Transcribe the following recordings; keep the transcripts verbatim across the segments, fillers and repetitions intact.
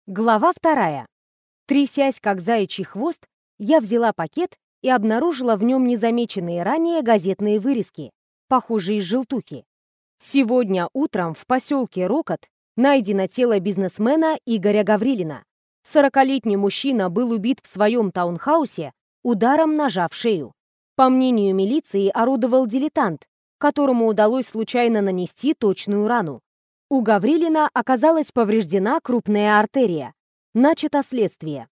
Глава вторая. Трясясь, как заячий хвост, я взяла пакет и обнаружила в нем незамеченные ранее газетные вырезки, похожие из желтухи. Сегодня утром в поселке Рокот найдено тело бизнесмена Игоря Гаврилина. Сорокалетний мужчина был убит в своем таунхаусе ударом ножа в шею. По мнению милиции, орудовал дилетант, которому удалось случайно нанести точную рану. У Гаврилина оказалась повреждена крупная артерия. Начато следствие.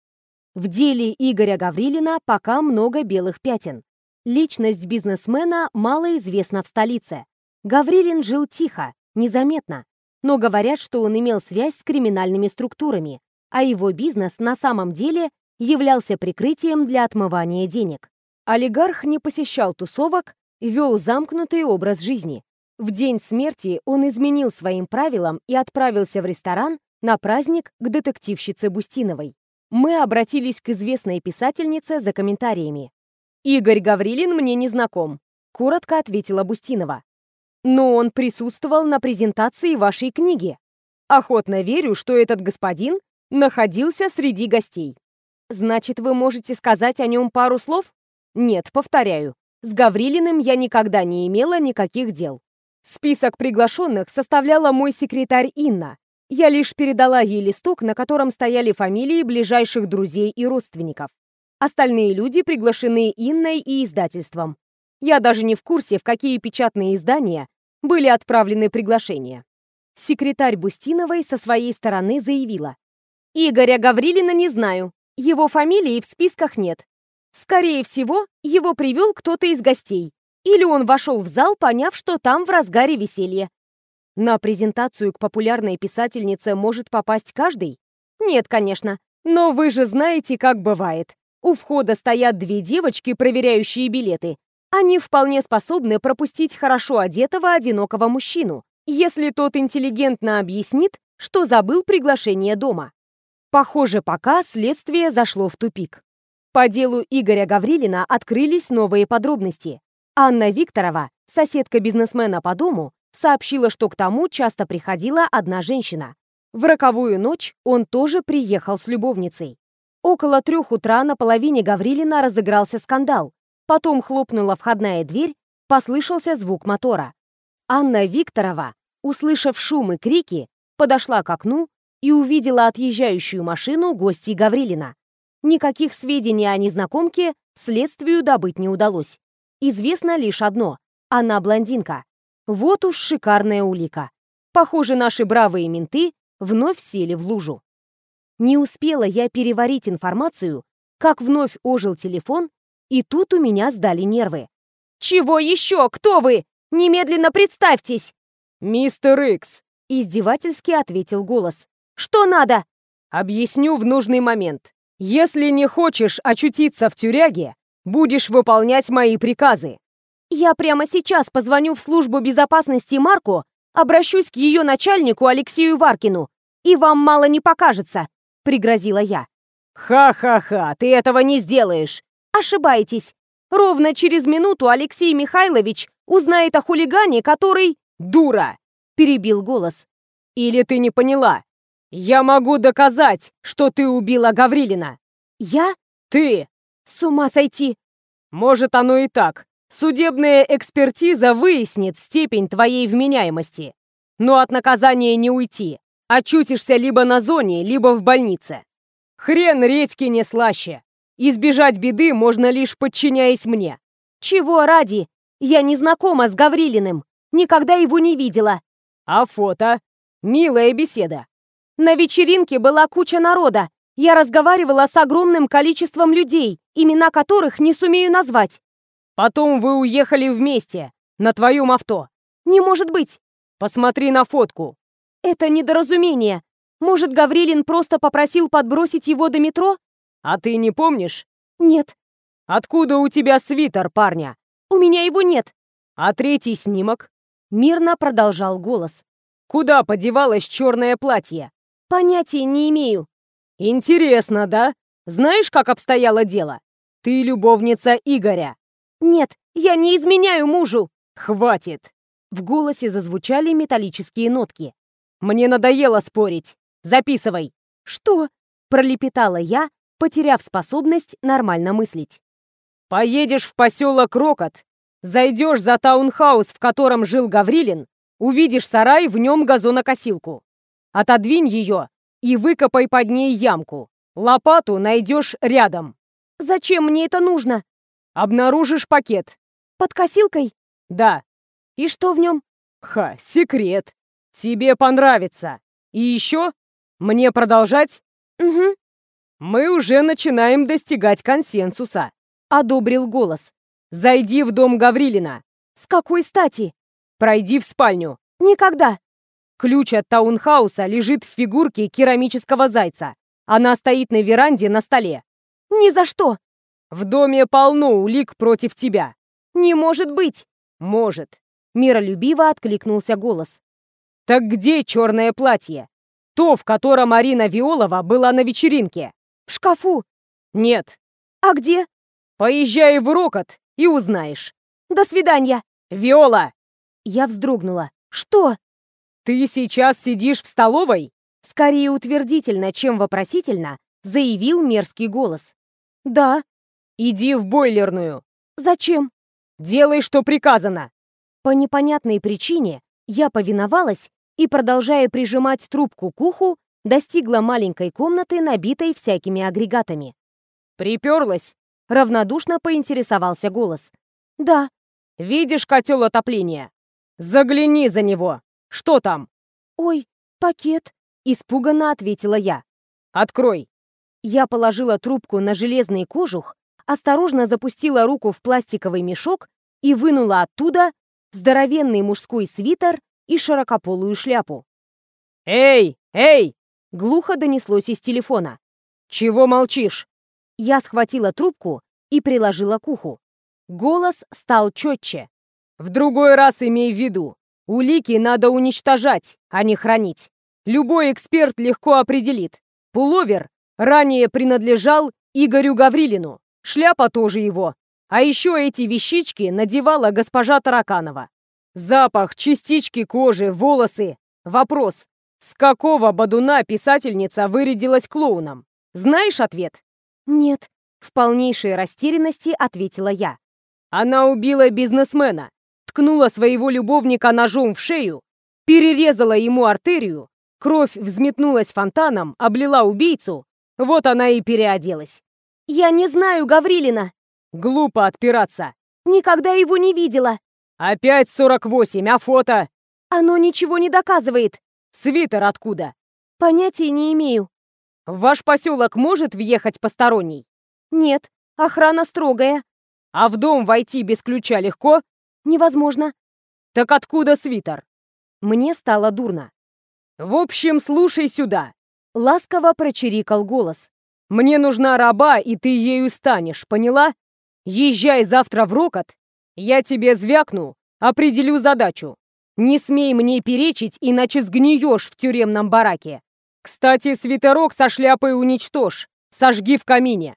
В деле Игоря Гаврилина пока много белых пятен. Личность бизнесмена мало известна в столице. Гаврилин жил тихо, незаметно, но говорят, что он имел связь с криминальными структурами, а его бизнес на самом деле являлся прикрытием для отмывания денег. Олигарх не посещал тусовок, вел замкнутый образ жизни. В день смерти он изменил своим правилам и отправился в ресторан на праздник к детективщице Бустиновой. Мы обратились к известной писательнице за комментариями. «Игорь Гаврилин мне не знаком», — коротко ответила Бустинова. «Но он присутствовал на презентации вашей книги. Охотно верю, что этот господин находился среди гостей. Значит, вы можете сказать о нем пару слов?» «Нет, повторяю, с Гаврилиным я никогда не имела никаких дел. Список приглашенных составляла мой секретарь Инна. Я лишь передала ей листок, на котором стояли фамилии ближайших друзей и родственников. Остальные люди приглашены Инной и издательством. Я даже не в курсе, в какие печатные издания были отправлены приглашения». Секретарь Бустиновой со своей стороны заявила: «Игоря Гаврилина не знаю. Его фамилии в списках нет. Скорее всего, его привел кто-то из гостей. Или он вошел в зал, поняв, что там в разгаре веселье». На презентацию к популярной писательнице может попасть каждый? Нет, конечно. Но вы же знаете, как бывает. У входа стоят две девочки, проверяющие билеты. Они вполне способны пропустить хорошо одетого одинокого мужчину, если тот интеллигентно объяснит, что забыл приглашение дома. Похоже, пока следствие зашло в тупик. По делу Игоря Гаврилина открылись новые подробности. Анна Викторова, соседка бизнесмена по дому, сообщила, что к тому часто приходила одна женщина. В роковую ночь он тоже приехал с любовницей. Около трех утра на половине Гаврилина разыгрался скандал. Потом хлопнула входная дверь, послышался звук мотора. Анна Викторова, услышав шум и крики, подошла к окну и увидела отъезжающую машину гостей Гаврилина. Никаких сведений о незнакомке следствию добыть не удалось. Известно лишь одно — она блондинка. Вот уж шикарная улика. Похоже, наши бравые менты вновь сели в лужу. Не успела я переварить информацию, как вновь ожил телефон, и тут у меня сдали нервы. «Чего еще? Кто вы? Немедленно представьтесь!» «Мистер Икс», — издевательски ответил голос. «Что надо?» «Объясню в нужный момент. Если не хочешь очутиться в тюряге, будешь выполнять мои приказы». «Я прямо сейчас позвоню в службу безопасности Марку, обращусь к ее начальнику Алексею Варкину, и вам мало не покажется», — пригрозила я. «Ха-ха-ха, ты этого не сделаешь». «Ошибаетесь. Ровно через минуту Алексей Михайлович узнает о хулигане, который...» «Дура!» — перебил голос. «Или ты не поняла? Я могу доказать, что ты убила Гаврилина». «Я? Ты!» С ума сойти!» «Может, оно и так. Судебная экспертиза выяснит степень твоей вменяемости. Но от наказания не уйти. Очутишься либо на зоне, либо в больнице. Хрен редьки не слаще. Избежать беды можно лишь подчиняясь мне». «Чего ради? Я не знакома с Гаврилиным. Никогда его не видела». «А фото? Милая беседа». «На вечеринке была куча народа. Я разговаривала с огромным количеством людей, имена которых не сумею назвать». «Потом вы уехали вместе, на твоем авто». «Не может быть». «Посмотри на фотку». «Это недоразумение. Может, Гаврилин просто попросил подбросить его до метро?» «А ты не помнишь?» «Нет». «Откуда у тебя свитер, парня?» «У меня его нет». «А третий снимок?» Мирно продолжал голос. «Куда подевалось черное платье?» «Понятия не имею». «Интересно, да? Знаешь, как обстояло дело? Ты любовница Игоря». «Нет, я не изменяю мужу». «Хватит!» В голосе зазвучали металлические нотки. «Мне надоело спорить. Записывай. «Что?» — пролепетала я, потеряв способность нормально мыслить. «Поедешь в поселок Рокот, зайдешь за таунхаус, в котором жил Гаврилин, увидишь сарай, в нем газонокосилку. Отодвинь ее и выкопай под ней ямку. Лопату найдешь рядом». «Зачем мне это нужно?» «Обнаружишь пакет». «Под косилкой?» «Да». «И что в нем?» «Ха, секрет. Тебе понравится. И еще? Мне продолжать?» «Угу», «Мы уже начинаем достигать консенсуса», — одобрил голос. «Зайди в дом Гаврилина». «С какой стати?» «Пройди в спальню». «Никогда». Ключ от таунхауса лежит в фигурке керамического зайца. Она стоит на веранде на столе. «Ни за что». В доме полно улик против тебя. «Не может быть». «Может». Миролюбиво откликнулся голос. «Так где черное платье? То, в котором Арина Виолова была на вечеринке». «В шкафу». «Нет». «А где?» «Поезжай в Рокот и узнаешь». «До свидания». «Виола!» Я вздрогнула. «Что?» «Ты сейчас сидишь в столовой?» Скорее утвердительно, чем вопросительно, заявил мерзкий голос. «Да». «Иди в бойлерную». «Зачем?» «Делай, что приказано». По непонятной причине я повиновалась и, продолжая прижимать трубку к уху, достигла маленькой комнаты, набитой всякими агрегатами. «Приперлась?» — равнодушно поинтересовался голос. «Да». «Видишь котел отопления? Загляни за него. Что там?» «Ой, пакет», — испуганно ответила я. «Открой». Я положила трубку на железный кожух, осторожно запустила руку в пластиковый мешок и вынула оттуда здоровенный мужской свитер и широкополую шляпу. «Эй, эй!» — глухо донеслось из телефона. «Чего молчишь?» Я схватила трубку и приложила к уху. Голос стал четче. «В другой раз имей в виду. Улики надо уничтожать, а не хранить. Любой эксперт легко определит. Пуловер ранее принадлежал Игорю Гаврилину. Шляпа тоже его. А еще эти вещички надевала госпожа Тараканова. Запах, частички кожи, волосы. Вопрос. С какого бодуна писательница вырядилась клоуном? Знаешь ответ?» «Нет», — в полнейшей растерянности ответила я. Она убила бизнесмена, ткнула своего любовника ножом в шею, перерезала ему артерию, кровь взметнулась фонтаном, облила убийцу, вот она и переоделась. «Я не знаю Гаврилина». Глупо отпираться. «Никогда его не видела». Опять сорок восемь, а фото? «Оно ничего не доказывает». Свитер откуда? «Понятия не имею». В ваш поселок может въехать посторонний? «Нет, охрана строгая». А в дом войти без ключа легко? «Невозможно». Так откуда свитер? Мне стало дурно. В общем, слушай сюда. Ласково прочирикал голос. Мне нужна раба, и ты ею станешь, поняла? Езжай завтра в Рокот, я тебе звякну, определю задачу. Не смей мне перечить, иначе сгниешь в тюремном бараке. Кстати, свитерок со шляпой уничтожь, сожги в камине.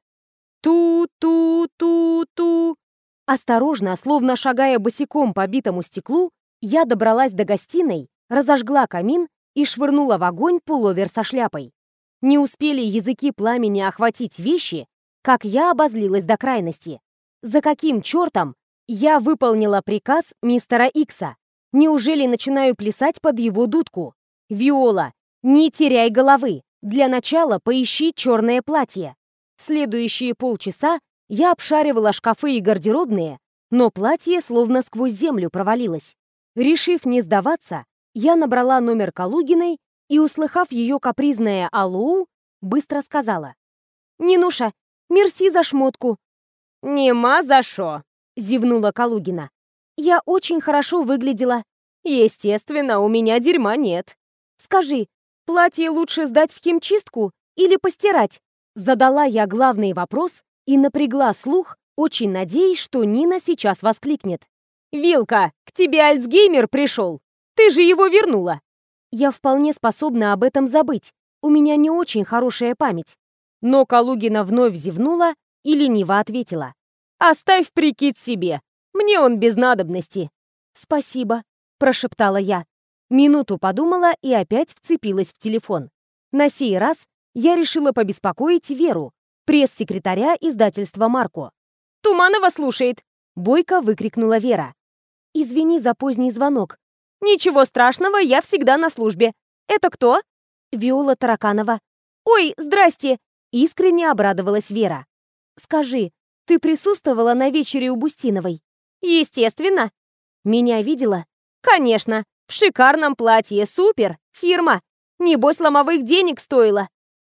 Ту-ту-ту-ту. Осторожно, словно шагая босиком по битому стеклу, я добралась до гостиной, разожгла камин и швырнула в огонь пуловер со шляпой. Не успели языки пламени охватить вещи, как я обозлилась до крайности. За каким чертом я выполнила приказ мистера Икса? Неужели начинаю плясать под его дудку? Виола, не теряй головы. Для начала поищи черное платье. Следующие полчаса я обшаривала шкафы и гардеробные, но платье словно сквозь землю провалилось. Решив не сдаваться, я набрала номер Калугиной и, услыхав ее капризное «Алло», быстро сказала: «Нинуша, мерси за шмотку». «Нема за шо», — зевнула Калугина. «Я очень хорошо выглядела». «Естественно, у меня дерьма нет». «Скажи, платье лучше сдать в химчистку или постирать?» Задала я главный вопрос и напрягла слух, очень надеясь, что Нина сейчас воскликнет: «Вилка, к тебе Альцгеймер пришел! Ты же его вернула!» Я вполне способна об этом забыть. У меня не очень хорошая память. Но Калугина вновь зевнула и лениво ответила: «Оставь прикид себе. Мне он без надобности». «Спасибо», — прошептала я. Минуту подумала и опять вцепилась в телефон. На сей раз я решила побеспокоить Веру, пресс-секретаря издательства «Марко». «Туманова слушает!» — бойко выкрикнула Вера. «Извини за поздний звонок». «Ничего страшного, я всегда на службе. Это кто?» «Виола Тараканова». «Ой, здрасте!» — искренне обрадовалась Вера. «Скажи, ты присутствовала на вечере у Бустиновой?» «Естественно». «Меня видела?» «Конечно. В шикарном платье. Супер. Фирма. Небось, ломовых денег стоило».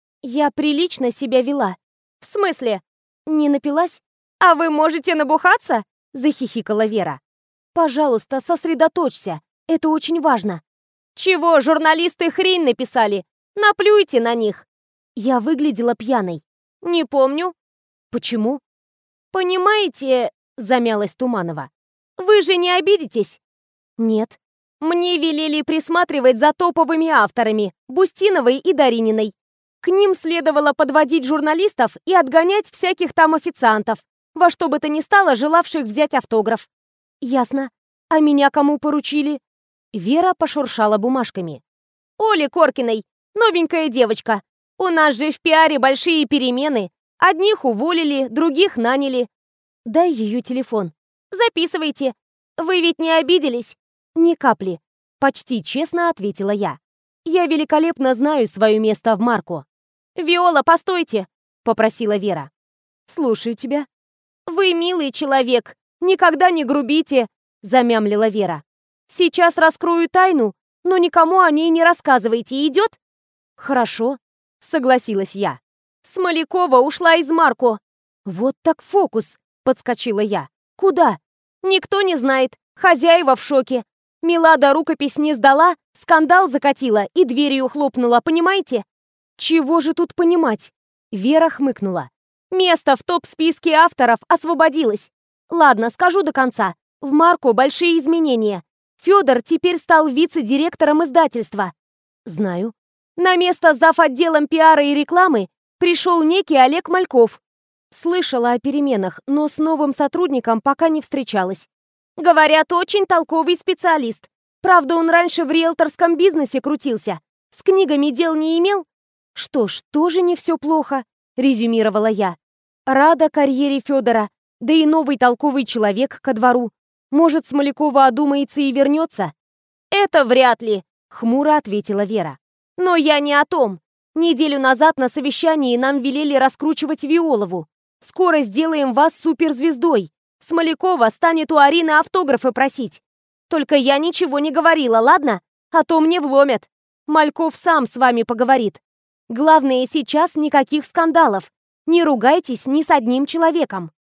«Я прилично себя вела». «В смысле?» «Не напилась?» «А вы можете набухаться?» — захихикала Вера. «Пожалуйста, сосредоточься. Это очень важно». «Чего, журналисты хрень написали? Наплюйте на них». «Я выглядела пьяной». «Не помню». «Почему?» «Понимаете...» — замялась Туманова. «Вы же не обидитесь?» «Нет». «Мне велели присматривать за топовыми авторами, Бустиновой и Дарининой. К ним следовало подводить журналистов и отгонять всяких там официантов, во что бы то ни стало желавших взять автограф». «Ясно. А меня кому поручили?» Вера пошуршала бумажками. «Оле Коркиной, новенькая девочка. У нас же в пиаре большие перемены. Одних уволили, других наняли». «Дай ее телефон». «Записывайте. Вы ведь не обиделись?» «Ни капли», — почти честно ответила я. «Я великолепно знаю свое место в Марко». «Виола, постойте!» — попросила Вера. «Слушаю тебя». «Вы милый человек, никогда не грубите», — замямлила Вера. «Сейчас раскрою тайну, но никому о ней не рассказывайте, идет?» «Хорошо», — согласилась я. «Смолякова ушла из Марко». «Вот так фокус», — подскочила я. «Куда?» «Никто не знает, хозяева в шоке. Милада рукопись не сдала, скандал закатила и дверью хлопнула, понимаете?» «Чего же тут понимать?» Вера хмыкнула. «Место в топ-списке авторов освободилось. Ладно, скажу до конца. В Марко большие изменения. Федор теперь стал вице-директором издательства». «Знаю». «На место зав. Отделом пиара и рекламы пришел некий Олег Мальков». «Слышала о переменах, но с новым сотрудником пока не встречалась». «Говорят, очень толковый специалист. Правда, он раньше в риэлторском бизнесе крутился. С книгами дел не имел?» «Что ж, тоже не все плохо», — резюмировала я. «Рада карьере Федора, да и новый толковый человек ко двору. Может, Смолякова одумается и вернется?» «Это вряд ли», — хмуро ответила Вера. «Но я не о том. Неделю назад на совещании нам велели раскручивать Виолову. Скоро сделаем вас суперзвездой. Смолякова станет у Арины автографы просить. Только я ничего не говорила, ладно? А то мне вломят. Мальков сам с вами поговорит. Главное, сейчас никаких скандалов. Не ругайтесь ни с одним человеком».